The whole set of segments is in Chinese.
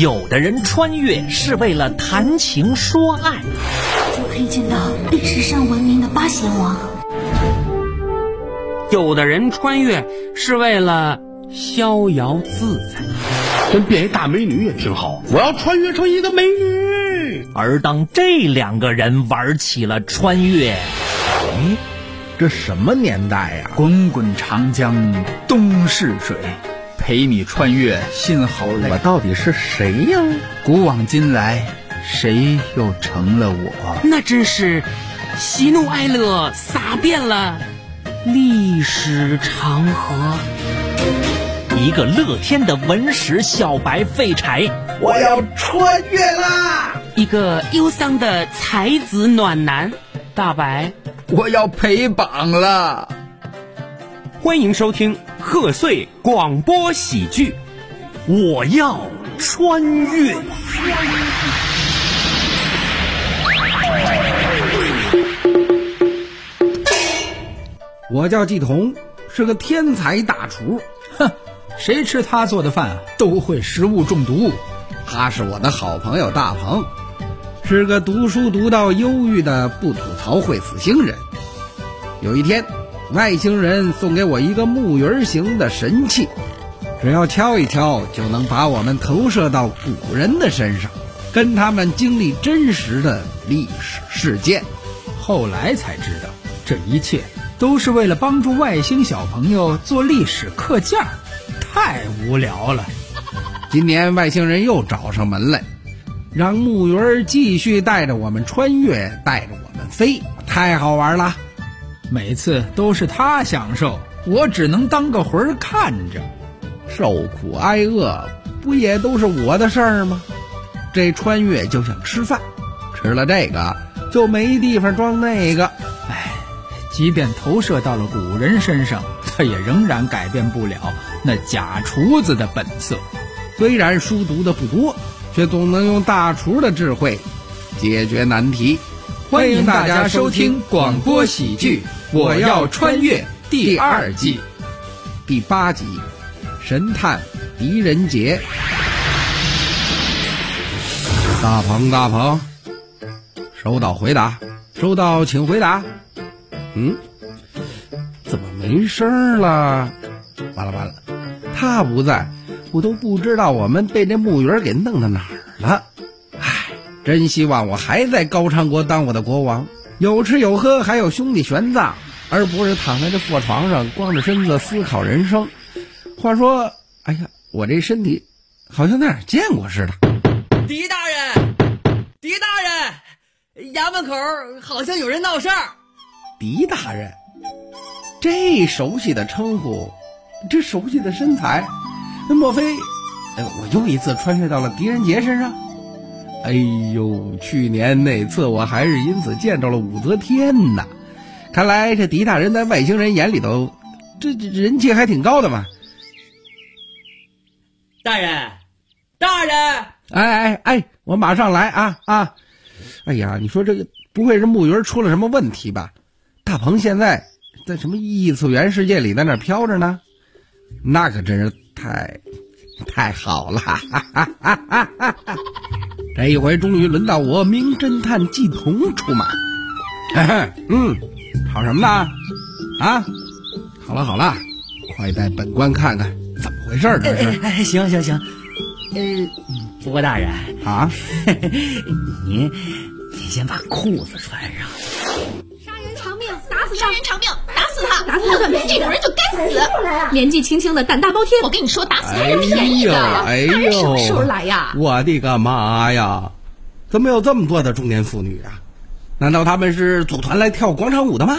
有的人穿越是为了谈情说爱， 就可以见到历史上闻名的八贤王； 有的人穿越是为了逍遥自在， 跟变一大美女也挺好，我要穿越成一个美女。 而当这两个人玩起了穿越， 这什么年代呀？ 滚滚长江东逝水，陪你穿越心好累。 我到底是谁呀？ 古往今来，谁又成了我？ 那真是喜怒哀乐洒遍了历史长河。 一个乐天的文史小白废柴， 我要穿越啦！ 一个忧伤的才子暖男大白， 我要陪榜了。 欢迎收听贺岁广播喜剧， 我要穿越。 我叫季彤，是个天才大厨。 哼，谁吃他做的饭都会食物中毒。 他是我的好朋友大鹏，是个读书读到忧郁的不吐槽会死星人。有一天，外星人送给我一个木鱼形的神器，只要敲一敲就能把我们投射到古人的身上，跟他们经历真实的历史事件。 后来才知道，这一切都是为了帮助外星小朋友做历史课件，太无聊了。 今年外星人又找上门来，让木鱼继续带着我们穿越，带着我们飞，太好玩了。 每次都是他享受，我只能当个魂儿看着。 受苦挨饿不也都是我的事儿吗？这穿越就像吃饭，吃了这个就没地方装那个。 即便投射到了古人身上，他也仍然改变不了那假厨子的本色。 虽然书读的不多，却总能用大厨的智慧解决难题。 欢迎大家收听广播喜剧《我要穿越》第2季第8集神探狄仁杰。大鹏，收到回答，收到请回答。怎么没声了？完了，他不在，我都不知道我们被这木鱼给弄到哪儿了。真希望我还在高昌国当我的国王，有吃有喝，还有兄弟玄奘，而不是躺在这破床上光着身子思考人生。话说，我这身体好像在哪儿见过似的。 狄大人，衙门口好像有人闹事儿。 狄大人，这熟悉的称呼，这熟悉的身材，莫非我又一次穿越到了狄仁杰身上？哎呦，去年那次我还是因此见着了武则天呢。看来这狄大人在外星人眼里头，这人气还挺高的嘛。 大人， 我马上来啊！哎呀，你说这个不会是木鱼出了什么问题吧？大鹏现在在什么异次元世界里在那飘着呢？那可真是太好了！这一回终于轮到我名侦探季彤出马。吵什么呢？好了，快带本官看看怎么回事这是。 行。不过大人啊， 您先把裤子穿上。 杀人偿命，打死他！这种人就该死！年纪轻轻的胆大包天，我跟你说，打死他是便宜的。什么时候来呀？ 我的个妈呀！怎么有这么多的中年妇女啊？难道他们是组团来跳广场舞的吗？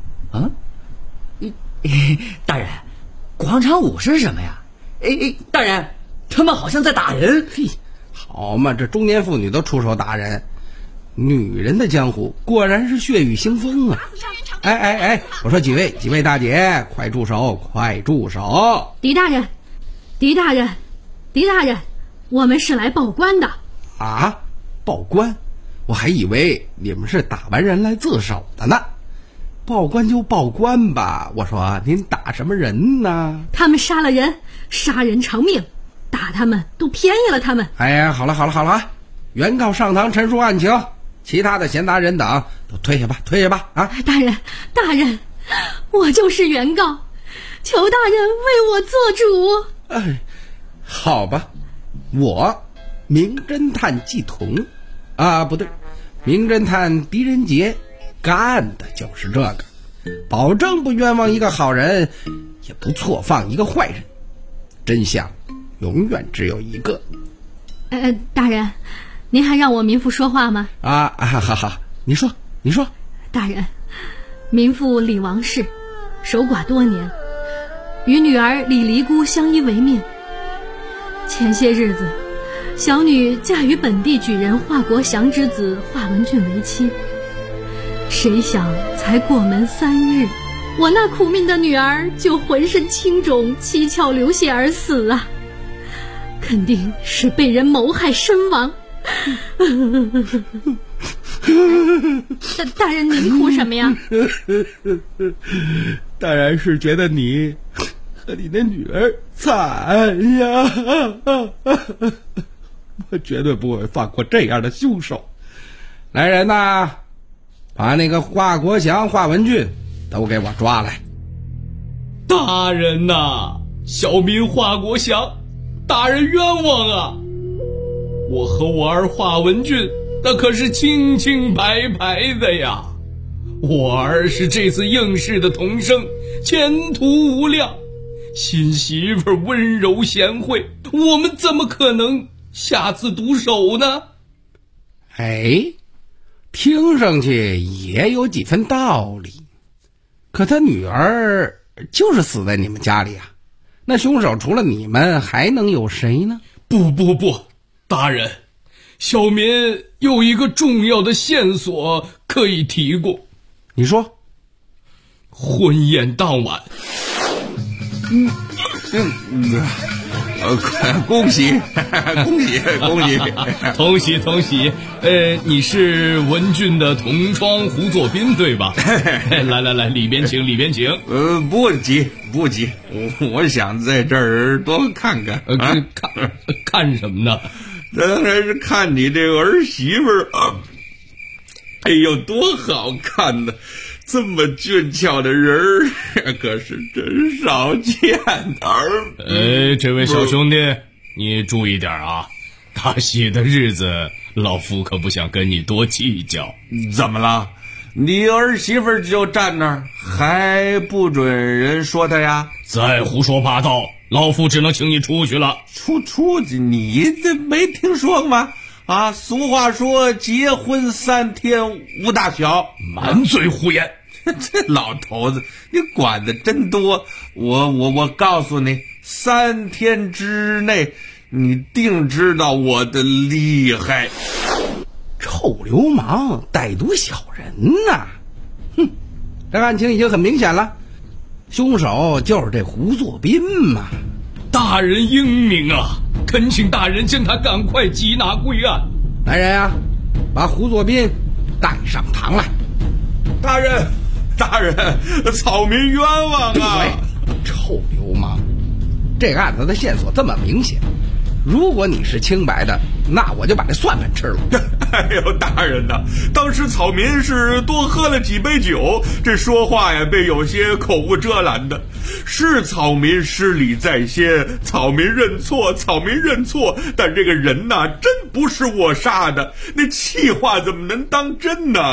大人，广场舞是什么呀？大人，他们好像在打人。 好嘛，这中年妇女都出手打人，女人的江湖果然是血雨腥风啊！我说几位大姐，快住手！ 狄大人，我们是来报官的。 啊，报官？我还以为你们是打完人来自首的呢。报官就报官吧，我说您打什么人呢？ 他们杀了人，杀人偿命。 打他们都便宜了他们。 哎呀，好了，原告上堂陈述案情，其他的闲杂人等都退下吧啊！ 大人，我就是原告，求大人为我做主。 哎，好吧，我名侦探季童啊，不对，名侦探狄仁杰干的就是这个，保证不冤枉一个好人，也不错放一个坏人，真相永远只有一个。 大人，您还让我民妇说话吗？ 好，你说。 大人，民妇李王氏守寡多年，与女儿李黎姑相依为命。前些日子，小女嫁与本地举人华国祥之子华文俊为妻，谁想才过门3日，我那苦命的女儿就浑身青肿，七窍流血而死啊！肯定是被人谋害身亡。大人您哭什么呀？ 当然是觉得你和你的女儿惨呀！我绝对不会放过这样的凶手。 来人呐，把那个华国祥、华文俊都给我抓来。 大人呐，小民华国祥，大人冤枉啊！我和我儿华文俊那可是清清白白的呀，我儿是这次应试的童生，前途无量，新媳妇温柔贤惠，我们怎么可能下此毒手呢？ 哎，听上去也有几分道理，可他女儿就是死在你们家里啊，那凶手除了你们还能有谁呢？ 不，大人，小民有一个重要的线索可以提供。 你说。 婚宴当晚， 恭喜同喜，你是文俊的同窗胡作斌对吧？来，里边请。 不急，我想在这儿多看看。 看什么呢？ 当然是看你这个儿媳妇儿啊！哎呦，多好看呢！这么俊俏的人儿，可是真少见的。 这位小兄弟，你注意点啊！大喜的日子，老夫可不想跟你多计较。 怎么了？你儿媳妇就站那儿，还不准人说她呀？ 再胡说八道，老夫只能请你出去了。 出去？你这没听说过吗？啊，俗话说结婚3天无大小。 满嘴胡言！ 这老头子，你管得真多。我告诉你，3天之内，你定知道我的厉害。 臭流氓，歹毒小人呐！哼，这案情已经很明显了，凶手就是这胡作斌嘛。 大人英明啊，恳请大人将他赶快缉拿归案。 来人啊，把胡作斌带上堂来。 大人，草民冤枉啊！ 臭流氓，这个案子的线索这么明显，如果你是清白的，那我就把这蒜粉吃了。 哎呦，大人呐，当时草民是多喝了几杯酒，这说话呀被有些口无遮拦的。是草民失礼在先，草民认错，但这个人呐，真不是我杀的，那气话怎么能当真呢？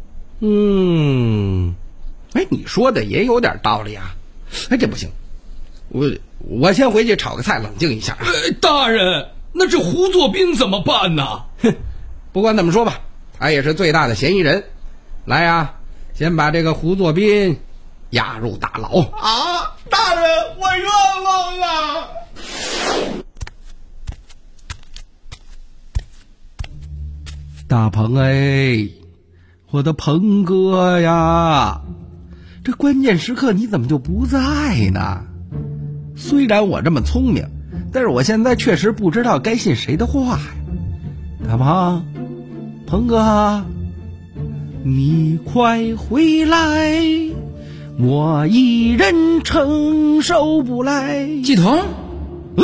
哎，你说的也有点道理啊。哎，这不行，我先回去炒个菜冷静一下。 大人，那这胡作斌怎么办呢？ 不管怎么说吧，他也是最大的嫌疑人。来呀，先把这个胡作斌押入大牢。 啊，大人，我冤枉了！ 大鹏哎，我的鹏哥呀，这关键时刻你怎么就不在呢？虽然我这么聪明，但是我现在确实不知道该信谁的话呀。大鹏哥，你快回来，我一人承受不来。 季童，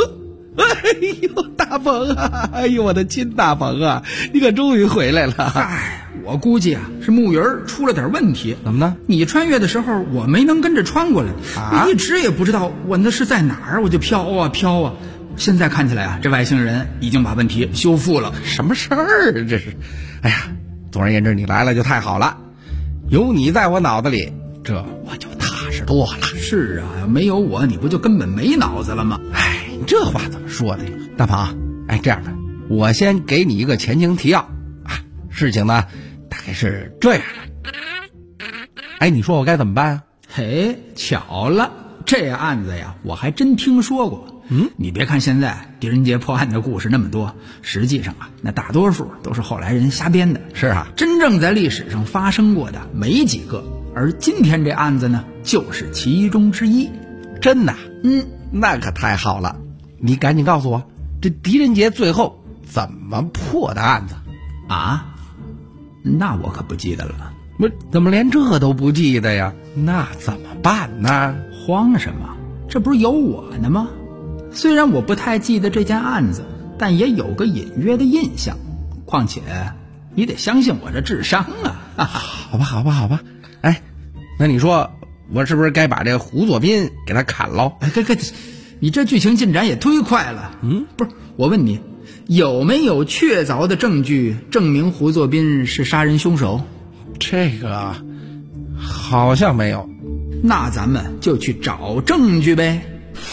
哎呦，大鹏啊！哎呦，我的亲大鹏啊！你可终于回来了。 嗨，我估计啊是木鱼儿出了点问题。 怎么呢？ 你穿越的时候，我没能跟着穿过来， 啊， 我一直也不知道我那是在哪儿，我就飘啊飘啊。现在看起来啊，这外星人已经把问题修复了。 什么事儿这是？哎呀，总而言之，你来了就太好了，有你在我脑子里，这我就踏实多了。 是啊，没有我，你不就根本没脑子了吗？ 哎，这话怎么说的？大鹏，哎，这样吧，我先给你一个前情提要啊。事情呢，大概是这样的。哎，你说我该怎么办啊？ 嘿，巧了，这案子呀，我还真听说过。你别看现在狄仁杰破案的故事那么多，实际上啊，那大多数都是后来人瞎编的。 是啊， 真正在历史上发生过的没几个，而今天这案子呢，就是其中之一。 真的？那可太好了。你赶紧告诉我，这狄仁杰最后怎么破的案子啊？那我可不记得了。 怎么连这都不记得呀？那怎么办呢？ 慌什么？这不是有我呢吗？虽然我不太记得这件案子，但也有个隐约的印象。况且你得相信我这智商啊！ 好吧。哎，那你说我是不是该把这胡作斌给他砍了？ 哎，你这剧情进展也忒快了。不是，我问你，有没有确凿的证据证明胡作斌是杀人凶手？ 这个好像没有。 那咱们就去找证据呗。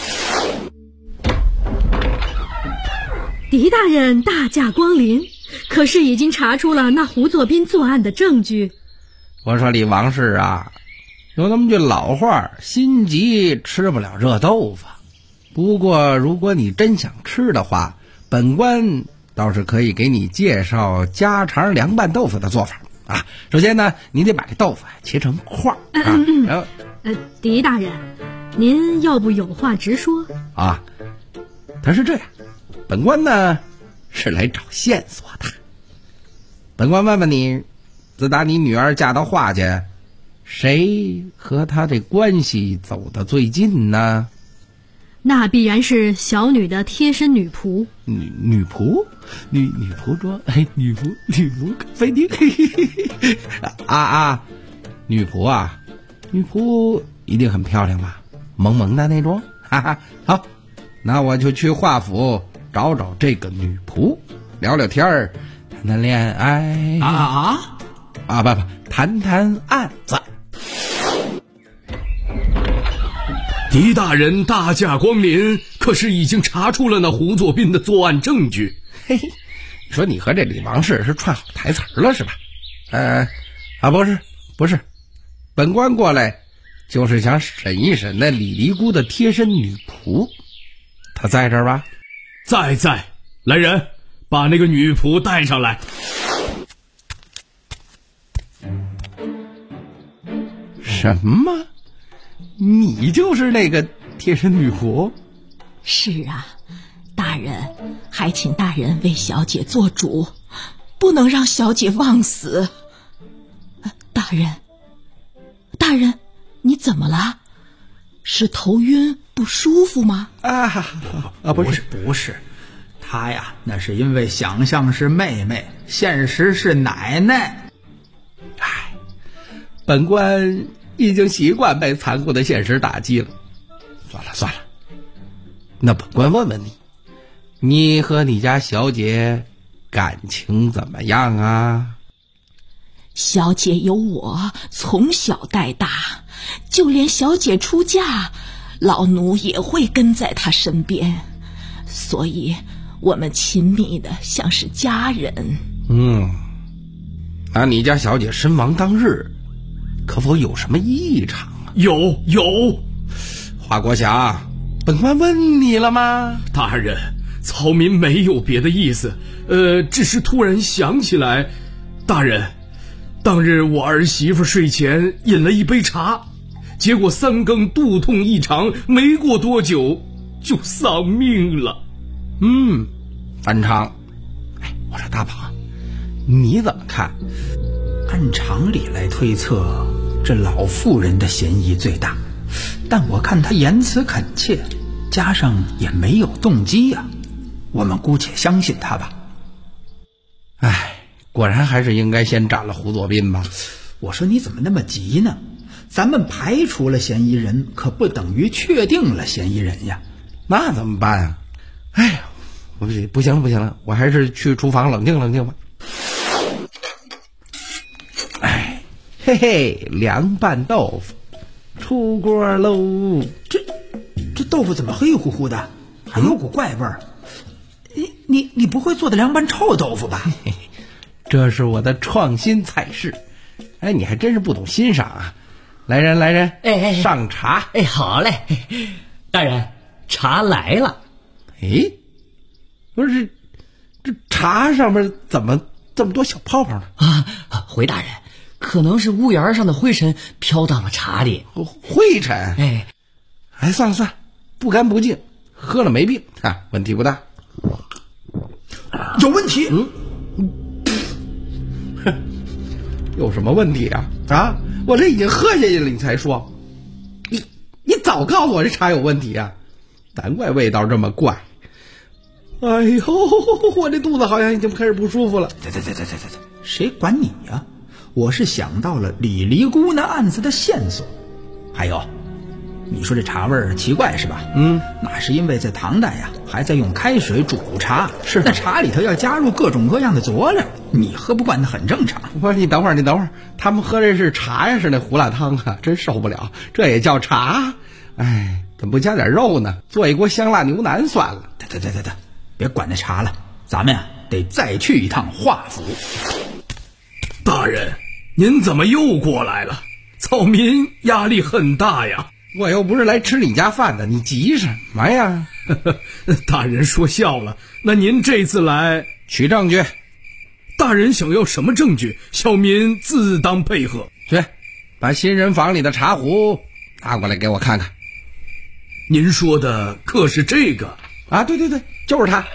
狄大人大驾光临，可是已经查出了那胡作斌作案的证据。 我说李王氏啊，有那么句老话，心急吃不了热豆腐。不过如果你真想吃的话，本官倒是可以给你介绍家常凉拌豆腐的做法啊。首先呢，你得把这豆腐切成块啊。然后狄大人，您要不有话直说啊？他是这样，本官呢是来找线索的。本官问问你，自打你女儿嫁到华家，谁和她这关系走得最近呢？ 那必然是小女的贴身女仆。 女仆装，哎，女仆飞丁啊，女仆啊，女仆一定很漂亮吧？萌萌的那种，哈哈。好，那我就去华府找找这个女仆，聊聊天儿，谈恋爱不，谈案子。 狄大人大驾光临，可是已经查出了那胡作斌的作案证据。 嘿嘿，你说你和这李王氏是串好台词了是吧？不是，本官过来就是想审一审那李尼姑的贴身女仆，她在这儿吧？ 在，来人，把那个女仆带上来。 什么？你就是那个贴身女仆？ 是啊，大人，还请大人为小姐做主，不能让小姐枉死。大人，你怎么了？是头晕不舒服吗？ 不是，她呀，那是因为想象是妹妹，现实是奶奶。 哎，本官已经习惯被残酷的现实打击了。算了，那本官问问你，你和你家小姐感情怎么样啊？ 小姐有我从小带大，就连小姐出嫁，老奴也会跟在她身边，所以我们亲密的像是家人。 那你家小姐身亡当日可否有什么异常啊？ 有。 华国祥，本官问你了吗？ 大人，曹民没有别的意思，只是突然想起来，大人，当日我儿媳妇睡前饮了一杯茶，结果3更肚痛异常，没过多久就丧命了。 反常。哎，我说大鹏，你怎么看？ 按常理来推测，这老妇人的嫌疑最大，但我看她言辞恳切， 加上也没有动机呀，我们姑且相信他吧。 哎，果然还是应该先斩了胡作斌吧。 我说你怎么那么急呢？咱们排除了嫌疑人，可不等于确定了嫌疑人呀。 那怎么办啊？哎呀，不行了，我还是去厨房冷静冷静吧。哎，嘿嘿，凉拌豆腐出锅喽！ 这豆腐怎么黑乎乎的，还有股怪味儿？你不会做的凉拌臭豆腐吧？ 这是我的创新菜式。哎，你还真是不懂欣赏啊！来人，上茶。 哎，好嘞，大人，茶来了。 哎，不是，这茶上面怎么这么多小泡泡呢？ 啊，回大人，可能是屋檐上的灰尘飘到了茶里。 灰尘？哎，算了，不干不净，喝了没病啊，问题不大。 有问题？ 有什么问题啊？啊，我这已经喝下去了，你才说，你早告诉我这茶有问题啊！难怪味道这么怪。哎呦，我这肚子好像已经开始不舒服了。 对，谁管你呀？我是想到了李离姑那案子的线索。还有，你说这茶味儿奇怪是吧？那是因为在唐代呀，还在用开水煮茶，是那茶里头要加入各种各样的佐料，你喝不惯那很正常。 不是，你等会儿，他们喝的是茶呀，是那胡辣汤啊，真受不了，这也叫茶？哎，怎么不加点肉呢？做一锅香辣牛腩算了。 对，别管那茶了，咱们呀得再去一趟华府。 大人，您怎么又过来了？草民压力很大呀。 我又不是来吃你家饭的，你急什么呀？ 大人说笑了，那您这次来取证据。 大人想要什么证据？小民自当配合。 去，把新人房里的茶壶拿过来给我看看。 您说的可是这个？ 啊，对，就是它。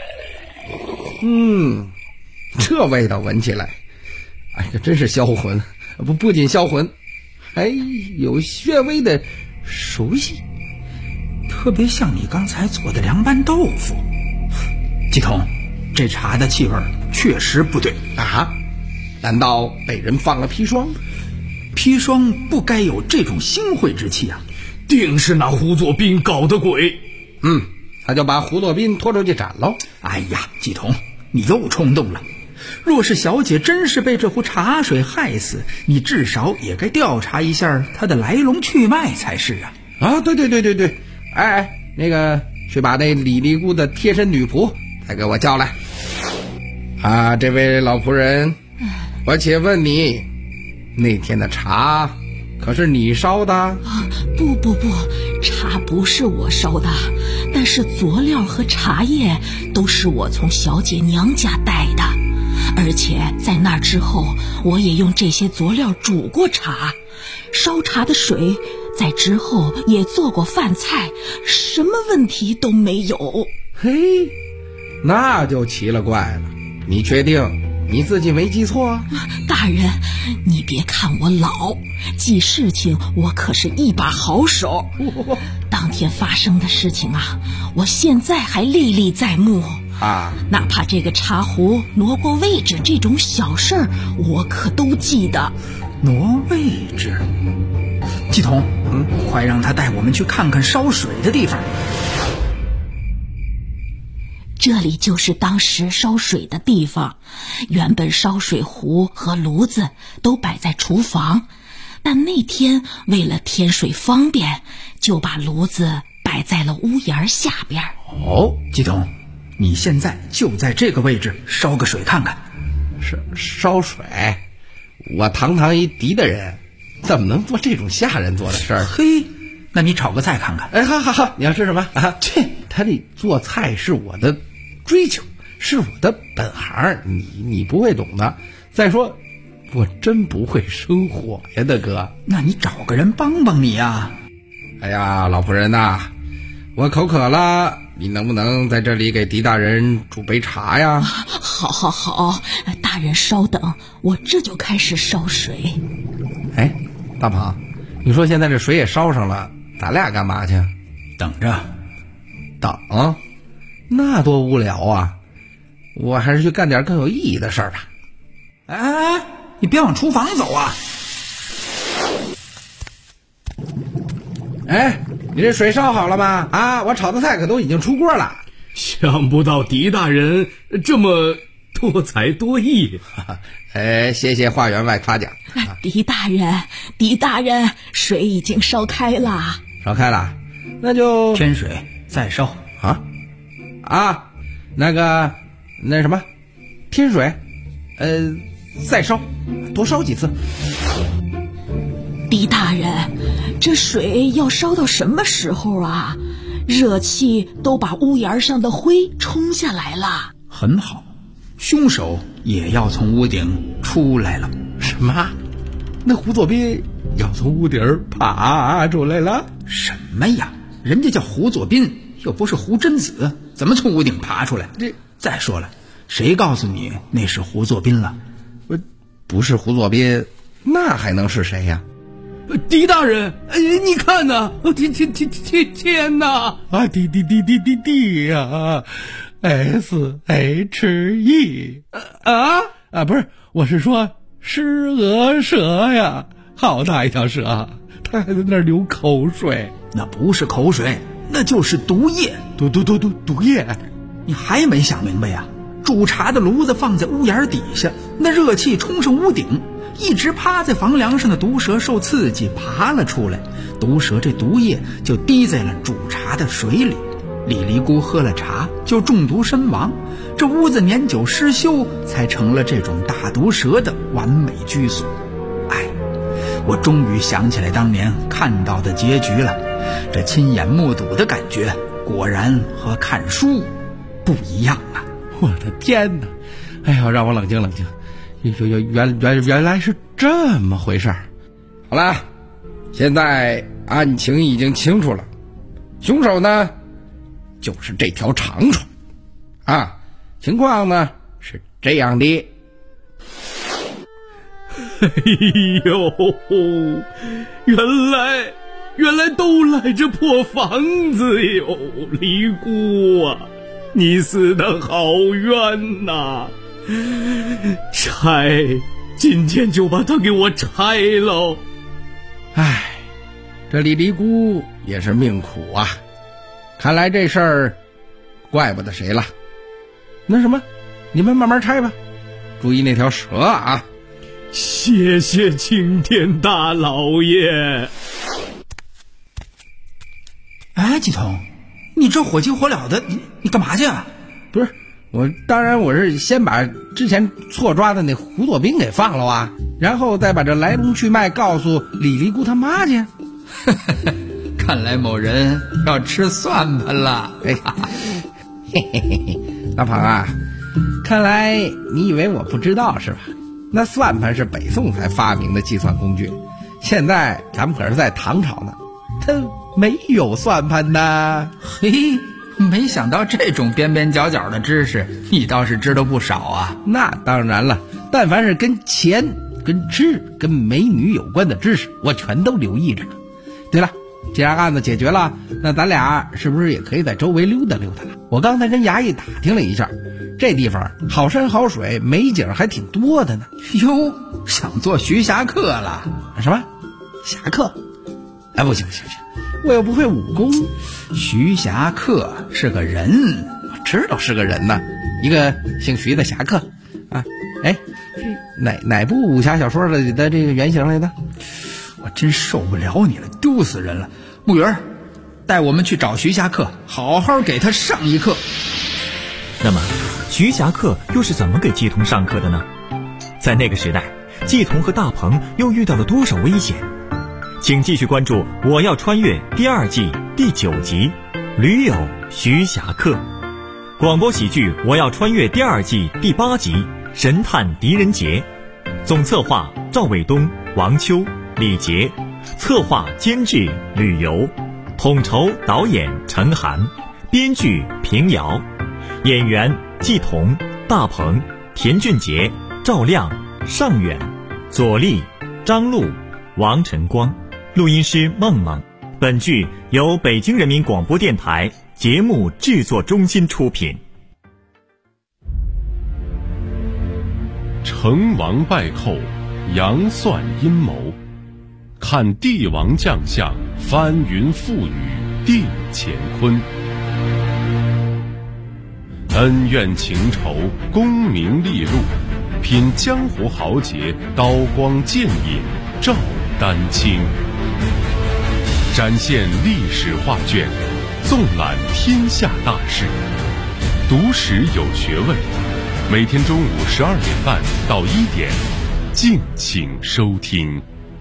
这味道闻起来，哎呀，真是销魂。不仅销魂，还有略微的熟悉， 特别像你刚才做的凉拌豆腐。季童，这茶的气味确实不对啊！难道被人放了砒霜？ 砒霜不该有这种腥秽之气啊！ 定是那胡作斌搞的鬼。 他就把胡作斌拖出去斩喽。 哎呀，季童，你又冲动了。若是小姐真是被这壶茶水害死，你至少也该调查一下她的来龙去脉才是啊！ 啊，对，哎，那个去把那李离姑的贴身女仆再给我叫来。啊，这位老仆人，我且问你，那天的茶可是你烧的？啊， 不，茶不是我烧的，但是佐料和茶叶都是我从小姐娘家带的。而且在那之后，我也用这些佐料煮过茶，烧茶的水在之后也做过饭菜，什么问题都没有。 嘿，那就奇了怪了，你确定你自己没记错？ 大人，你别看我老，记事情我可是一把好手。当天发生的事情啊，我现在还历历在目啊！ 哪怕这个茶壶挪过位置这种小事儿，我可都记得。 挪位置？季童，快让他带我们去看看烧水的地方。 这里就是当时烧水的地方，原本烧水壶和炉子都摆在厨房，但那天为了添水方便，就把炉子摆在了屋檐下边。 哦，季童，你现在就在这个位置烧个水看看。 烧水？我堂堂一嫡的人，怎么能做这种下人做的事儿？ 嘿，那你炒个菜看看。 哎，好，你要吃什么啊？他这做菜是我的追求，是我的本行，你不会懂的。再说，我真不会生火呀，大哥。 那你找个人帮帮你呀。 哎呀，老仆人呐，我口渴了，你能不能在这里给狄大人煮杯茶呀？ 好，大人稍等，我这就开始烧水。 哎，大鹏，你说现在这水也烧上了，咱俩干嘛去？ 等着等？那多无聊啊！我还是去干点更有意义的事儿吧。 哎，你别往厨房走啊！ 哎，你这水烧好了吗？啊，我炒的菜可都已经出锅了。 想不到狄大人这么多才多艺。 谢谢花员外夸奖。 狄大人，水已经烧开了。 烧开了，那就添水再烧啊，那什么，添水，再烧，多烧几次。 狄大人，这水要烧到什么时候啊？热气都把屋檐上的灰冲下来了。 很好，凶手也要从屋顶出来了。 什么？那胡作斌要从屋顶爬出来了？ 什么呀？人家叫胡作斌，又不是胡真子，怎么从屋顶爬出来？再说了，谁告诉你那是胡作斌了？ 不是胡作斌，那还能是谁呀？ 狄大人，你看呐，天哪！ 啊，D 呀，SHE 不是，我是说施鹅蛇呀，好大一条蛇，它还在那儿流口水。 那不是口水，那就是毒液。 毒液！ 你还没想明白呀？煮茶的炉子放在屋檐底下，那热气冲上屋顶，一直趴在房梁上的毒蛇受刺激爬了出来，毒蛇这毒液就滴在了煮茶的水里，李尼姑喝了茶就中毒身亡，这屋子年久失修，才成了这种大毒蛇的完美居所。我终于想起来当年看到的结局了，这亲眼目睹的感觉果然和看书不一样啊！ 我的天哪！哎呀，让我冷静冷静。原来是这么回事儿。好了，现在案情已经清楚了，凶手呢就是这条长虫啊。情况呢是这样的。 哎呦，原来都赖这破房子哟！尼姑啊，你死得好冤呐！今天就把它给我拆喽！ 这李尼姑也是命苦啊，看来这事儿怪不得谁了。那什么，你们慢慢拆吧，注意那条蛇啊！ 谢谢青天大老爷。 哎，季童，你这火急火燎的，你干嘛去啊？ 不是，当然我是先把之前错抓的那胡作斌给放了啊，然后再把这来龙去脉告诉李尼姑他妈去。 看来某人要吃算盘了。 大鹏啊，看来你以为我不知道是吧？那算盘是北宋才发明的计算工具，现在咱们可是在唐朝呢，它没有算盘呢。 嘿，没想到这种边边角角的知识你倒是知道不少啊。 那当然了，但凡是跟钱、跟吃、跟美女有关的知识，我全都留意着呢。对了，既然案子解决了，那咱俩是不是也可以在周围溜达溜达了？我刚才跟衙役打听了一下，这地方好山好水，美景还挺多的呢。 哟，想做徐霞客了？ 什么侠客？不行，我又不会武功。 徐霞客是个人， 我知道是个人呢，一个姓徐的侠客啊。哪部武侠小说里的这个原型来的？ 我真受不了你了，丢死人了！木鱼儿，带我们去找徐霞客，好好给他上一课。 那么徐霞客又是怎么给季童上课的呢？在那个时代，季童和大鹏又遇到了多少危险？请继续关注《我要穿越》第2季第9集《驴友徐霞客》，广播喜剧《我要穿越》第2季第8集《神探狄仁杰》，总策划赵伟东、王秋、李杰，策划监制吕游，统筹导演陈涵，编剧平遥，演员季童、大鹏、田俊杰、赵亮、尚远、左立、张璐、王晨光，录音师梦梦。本剧由北京人民广播电台节目制作中心出品。 成王败寇，杨算阴谋，看帝王将相，翻云覆雨定乾坤。恩怨情仇，功名利禄，品江湖豪杰，刀光剑影照丹青。展现历史画卷，纵览天下大事，读史有学问。每天中午12点半到1点，敬请收听。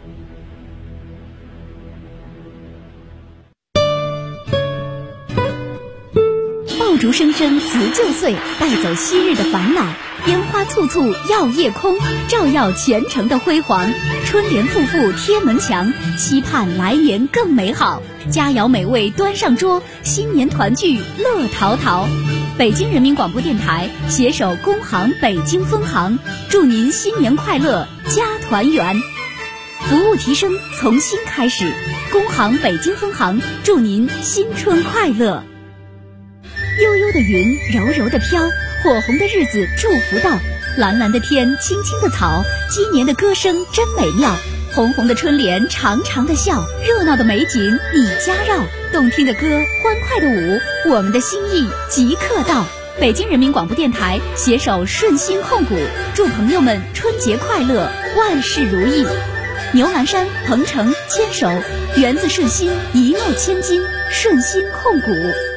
爆竹声声辞旧岁，带走昔日的烦恼。烟花簇簇耀夜空，照耀前程的辉煌。春联复复贴门墙，期盼来年更美好。佳肴美味端上桌，新年团聚乐陶陶。北京人民广播电台携手工行北京分行，祝您新年快乐，家团圆。服务提升从新开始，工行北京分行祝您新春快乐。悠悠的云，柔柔的飘，火红的日子祝福到，蓝蓝的天，青青的草，鸡年的歌声真美妙。红红的春联，长长的笑，热闹的美景你家绕，动听的歌，欢快的舞，我们的心意即刻到。北京人民广播电台携手顺心控股，祝朋友们春节快乐，万事如意。牛栏山、鹏程牵手，源自顺心，一诺千金，顺心控股。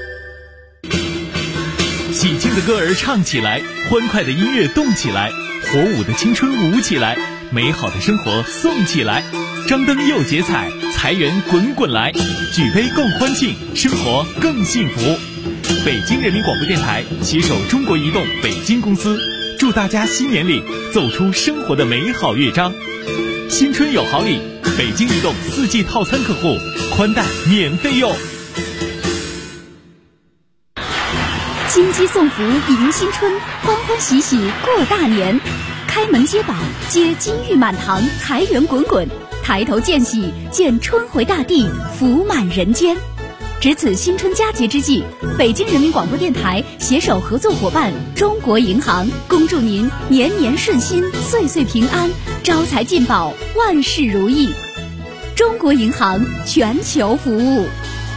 喜庆的歌儿唱起来，欢快的音乐动起来，火舞的青春舞起来，美好的生活送起来，张灯又结彩，财源滚滚来，举杯共欢庆，生活更幸福。北京人民广播电台携手中国移动北京公司，祝大家新年里奏出生活的美好乐章。新春有好礼，北京移动4G 套餐客户宽带免费用。 金鸡送福迎新春，欢欢喜喜过大年。开门接宝，接金玉满堂，财源滚滚。抬头见喜，见春回大地，福满人间。值此新春佳节之际，北京人民广播电台携手合作伙伴中国银行，恭祝您年年顺心，岁岁平安，招财进宝，万事如意。中国银行全球服务。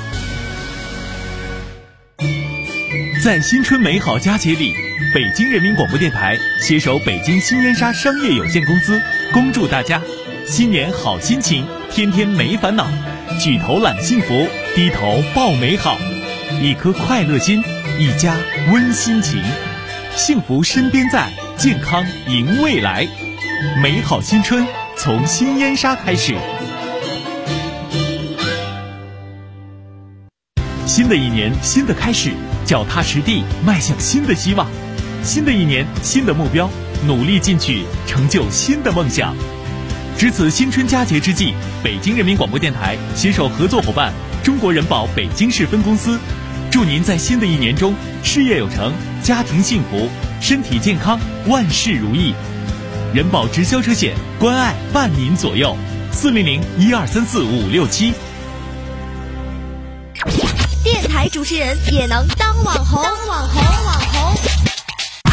在新春美好佳节里，北京人民广播电台携手北京新烟沙商业有限公司，恭祝大家新年好心情，天天没烦恼，举头揽幸福，低头抱美好，一颗快乐心，一家温馨情，幸福身边在，健康迎未来。美好新春从新烟沙开始。新的一年，新的开始，脚踏实地迈向新的希望。新的一年，新的目标，努力进取，成就新的梦想。值此新春佳节之际，北京人民广播电台携手合作伙伴中国人保北京市分公司，祝您在新的一年中事业有成，家庭幸福，身体健康，万事如意。人保直销车险，关爱伴您左右，400-1234-567。 电台主持人也能当网红，